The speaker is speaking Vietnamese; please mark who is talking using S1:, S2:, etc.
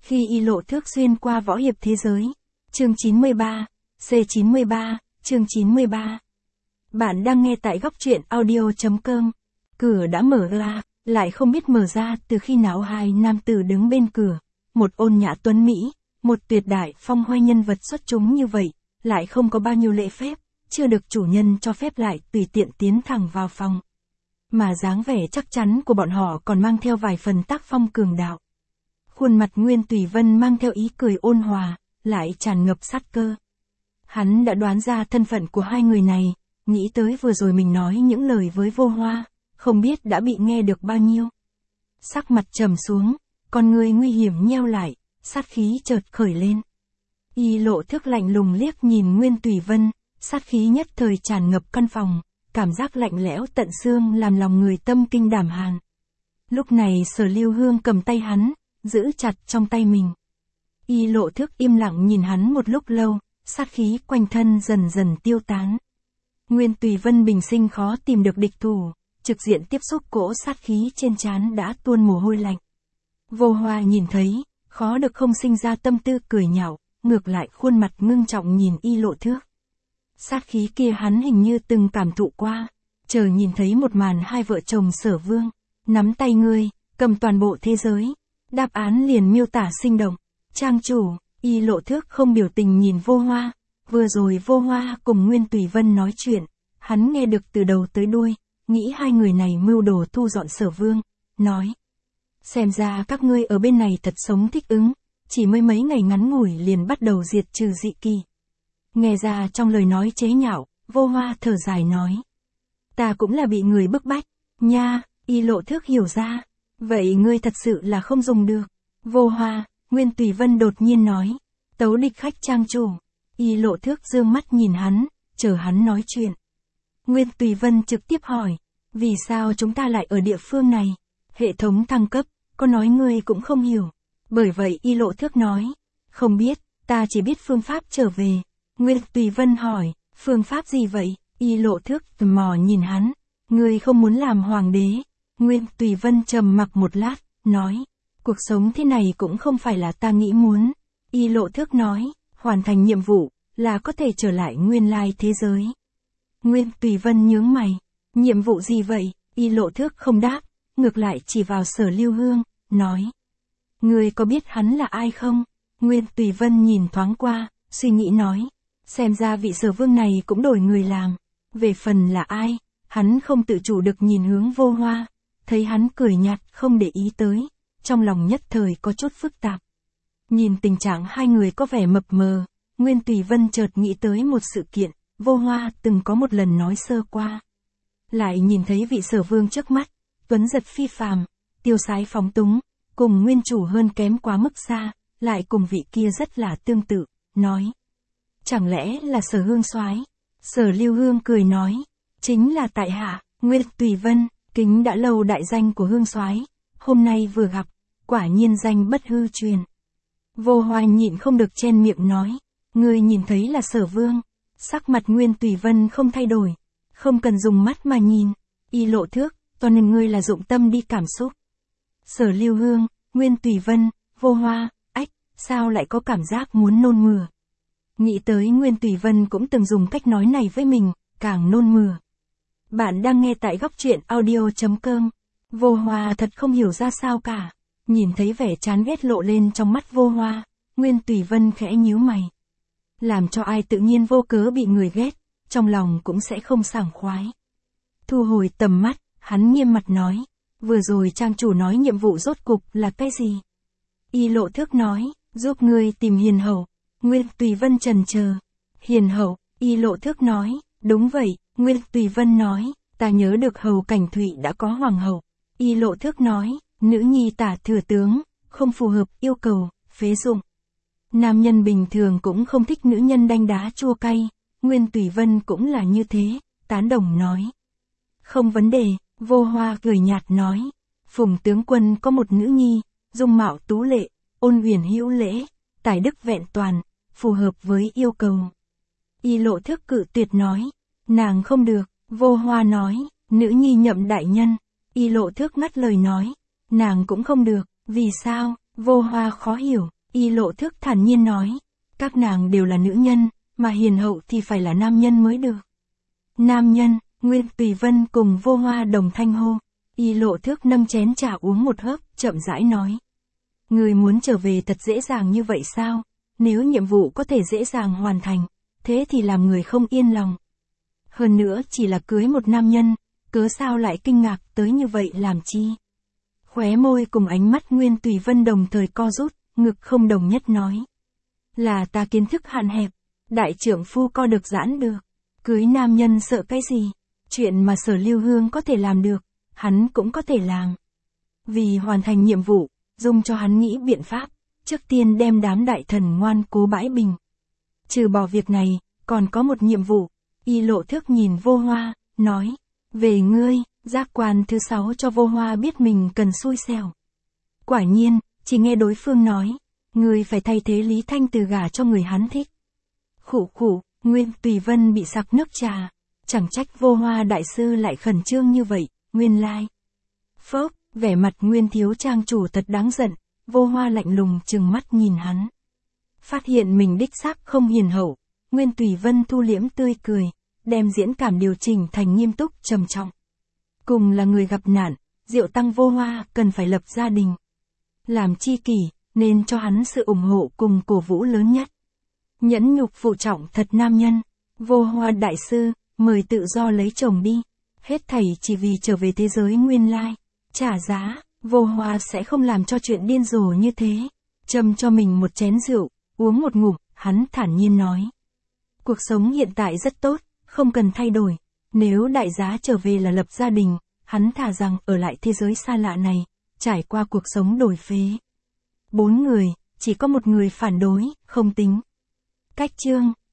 S1: Khi Y Lộ Thước xuyên qua võ hiệp thế giới. Chương 93, C93, chương 93. Bạn đang nghe tại góc truyện audio.com. Cửa đã mở ra, lại không biết mở ra từ khi nào. Hai nam tử đứng bên cửa, một ôn nhã tuấn mỹ, một tuyệt đại phong hoa nhân vật xuất chúng như vậy, lại không có bao nhiêu lễ phép, chưa được chủ nhân cho phép lại tùy tiện tiến thẳng vào phòng. Mà dáng vẻ chắc chắn của bọn họ còn mang theo vài phần tác phong cường đạo. Khuôn mặt Nguyên Tùy Vân mang theo ý cười ôn hòa, lại tràn ngập sát cơ. Hắn đã đoán ra thân phận của hai người này, nghĩ tới vừa rồi mình nói những lời với Vô Hoa, không biết đã bị nghe được bao nhiêu. Sắc mặt trầm xuống, con người nguy hiểm nheo lại, sát khí chợt khởi lên. Y Lộ Thước lạnh lùng liếc nhìn Nguyên Tùy Vân, sát khí nhất thời tràn ngập căn phòng, cảm giác lạnh lẽo tận xương làm lòng người tâm kinh đảm hàn. Lúc này Sở Lưu Hương cầm tay hắn, giữ chặt trong tay mình. Y Lộ Thước im lặng nhìn hắn một lúc lâu, sát khí quanh thân dần dần tiêu tán. Nguyên Tùy Vân bình sinh khó tìm được địch thủ, trực diện tiếp xúc cỗ sát khí trên trán đã tuôn mồ hôi lạnh. Vô Hoa nhìn thấy, khó được không sinh ra tâm tư cười nhạo, ngược lại khuôn mặt ngưng trọng nhìn Y Lộ Thước. Sát khí kia hắn hình như từng cảm thụ qua, chờ nhìn thấy một màn hai vợ chồng Sở Vương, nắm tay ngươi, cầm toàn bộ thế giới. Đáp án liền miêu tả sinh động. Trang chủ, Y Lộ Thước không biểu tình nhìn Vô Hoa. Vừa rồi Vô Hoa cùng Nguyên Tùy Vân nói chuyện, hắn nghe được từ đầu tới đuôi, nghĩ hai người này mưu đồ thu dọn Sở Vương, nói. Xem ra các ngươi ở bên này thật sống thích ứng, chỉ mới mấy ngày ngắn ngủi liền bắt đầu diệt trừ dị kỳ. Nghe ra trong lời nói chế nhạo, Vô Hoa thở dài nói. Ta cũng là bị người bức bách, nha. Y Lộ Thước hiểu ra. Vậy ngươi thật sự là không dùng được. Vô Hoa, Nguyên Tùy Vân đột nhiên nói. Tấu địch khách trang chủ. Y Lộ Thước dương mắt nhìn hắn, chờ hắn nói chuyện. Nguyên Tùy Vân trực tiếp hỏi. Vì sao chúng ta lại ở địa phương này? Hệ thống thăng cấp, có nói ngươi cũng không hiểu. Bởi vậy Y Lộ Thước nói. Không biết, ta chỉ biết phương pháp trở về. Nguyên Tùy Vân hỏi, phương pháp gì vậy? Y Lộ Thước tò mò nhìn hắn. Ngươi không muốn làm hoàng đế. Nguyên Tùy Vân trầm mặc một lát, nói, cuộc sống thế này cũng không phải là ta nghĩ muốn. Y Lộ Thước nói, hoàn thành nhiệm vụ, là có thể trở lại nguyên lai thế giới. Nguyên Tùy Vân nhướng mày, nhiệm vụ gì vậy? Y Lộ Thước không đáp, ngược lại chỉ vào Sở Lưu Hương, nói. Ngươi có biết hắn là ai không? Nguyên Tùy Vân nhìn thoáng qua, suy nghĩ nói, xem ra vị Sở Vương này cũng đổi người làm. Về phần là ai, hắn không tự chủ được nhìn hướng Vô Hoa. Thấy hắn cười nhạt không để ý tới, trong lòng nhất thời có chút phức tạp. Nhìn tình trạng hai người có vẻ mập mờ, Nguyên Tùy Vân chợt nghĩ tới một sự kiện, Vô Hoa từng có một lần nói sơ qua. Lại nhìn thấy vị Sở Vương trước mắt, tuấn giật phi phàm, tiêu sái phóng túng, cùng nguyên chủ hơn kém quá mức xa, lại cùng vị kia rất là tương tự, nói. Chẳng lẽ là Sở Hương soái? Sở Lưu Hương cười nói, chính là tại hạ. Nguyên Tùy Vân, kính đã lâu đại danh của Hương soái, hôm nay vừa gặp, quả nhiên danh bất hư truyền. Vô Hoa nhịn không được chen miệng nói, ngươi nhìn thấy là Sở Vương. Sắc mặt Nguyên Tùy Vân không thay đổi, không cần dùng mắt mà nhìn. Y Lộ Thước, toàn nên ngươi là dụng tâm đi cảm xúc. Sở Lưu Hương, Nguyên Tùy Vân, Vô Hoa, ách, sao lại có cảm giác muốn nôn mửa. Nghĩ tới Nguyên Tùy Vân cũng từng dùng cách nói này với mình, càng nôn mửa. Bạn đang nghe tại góc truyện audio.com. Vô Hoa thật không hiểu ra sao cả. Nhìn thấy vẻ chán ghét lộ lên trong mắt Vô Hoa, Nguyên Tùy Vân khẽ nhíu mày. Làm cho ai tự nhiên vô cớ bị người ghét, trong lòng cũng sẽ không sảng khoái. Thu hồi tầm mắt, hắn nghiêm mặt nói. Vừa rồi trang chủ nói nhiệm vụ rốt cục là cái gì? Y Lộ Thước nói, giúp ngươi tìm hiền hậu. Nguyên Tùy Vân chần chờ. Hiền hậu, Y Lộ Thước nói, đúng vậy. Nguyên Tùy Vân nói, ta nhớ được Hầu Cảnh Thụy đã có hoàng hậu. Y Lộ Thước nói, nữ nhi tả thừa tướng, không phù hợp yêu cầu, phế dụng. Nam nhân bình thường cũng không thích nữ nhân đanh đá chua cay. Nguyên Tùy Vân cũng là như thế, tán đồng nói. Không vấn đề. Vô Hoa cười nhạt nói, Phùng tướng quân có một nữ nhi, dung mạo tú lệ, ôn huyền hữu lễ, tài đức vẹn toàn, phù hợp với yêu cầu. Y Lộ Thước cự tuyệt nói, nàng không được. Vô Hoa nói, nữ nhi nhậm đại nhân. Y Lộ Thước ngắt lời nói, nàng cũng không được. Vì sao? Vô Hoa khó hiểu, Y Lộ Thước thản nhiên nói. Các nàng đều là nữ nhân, mà hiền hậu thì phải là nam nhân mới được. Nam nhân, Nguyên Tùy Vân cùng Vô Hoa đồng thanh hô. Y Lộ Thước nâng chén trà uống một hớp, chậm rãi nói. Người muốn trở về thật dễ dàng như vậy sao? Nếu nhiệm vụ có thể dễ dàng hoàn thành, thế thì làm người không yên lòng. Hơn nữa chỉ là cưới một nam nhân, cớ sao lại kinh ngạc tới như vậy làm chi? Khóe môi cùng ánh mắt Nguyên Tùy Vân đồng thời co rút, ngực không đồng nhất nói. Là ta kiến thức hạn hẹp, đại trưởng phu co được giãn được. Cưới nam nhân sợ cái gì? Chuyện mà Sở Lưu Hương có thể làm được, hắn cũng có thể làm. Vì hoàn thành nhiệm vụ, dùng cho hắn nghĩ biện pháp, trước tiên đem đám đại thần ngoan cố bãi bình. Trừ bỏ việc này, còn có một nhiệm vụ. Y Lộ Thước nhìn Vô Hoa, nói. Về ngươi, giác quan thứ 6 cho Vô Hoa biết mình cần xui xẻo. Quả nhiên, chỉ nghe đối phương nói. Ngươi phải thay thế Lý Thanh Từ gả cho người hắn thích. Khụ khụ, Nguyên Tùy Vân bị sặc nước trà. Chẳng trách Vô Hoa đại sư lại khẩn trương như vậy, nguyên lai. Phốc, vẻ mặt Nguyên thiếu trang chủ thật đáng giận, Vô Hoa lạnh lùng trừng mắt nhìn hắn. Phát hiện mình đích xác không hiền hậu, Nguyên Tùy Vân thu liễm tươi cười, đem diễn cảm điều chỉnh thành nghiêm túc trầm trọng. Cùng là người gặp nạn, Diệu Tăng Vô Hoa cần phải lập gia đình. Làm chi kỷ, nên cho hắn sự ủng hộ cùng cổ vũ lớn nhất. Nhẫn nhục phụ trọng thật nam nhân, Vô Hoa đại sư, mời tự do lấy chồng đi. Hết thảy chỉ vì trở về thế giới nguyên lai. Trả giá, Vô Hoa sẽ không làm cho chuyện điên rồ như thế. Châm cho mình một chén rượu, uống một ngụm, hắn thản nhiên nói. Cuộc sống hiện tại rất tốt, không cần thay đổi. Nếu đại giá trở về là lập gia đình, hắn thà rằng ở lại thế giới xa lạ này, trải qua cuộc sống đổi phế. 4 người, chỉ có một người phản đối, không tính. Cách chương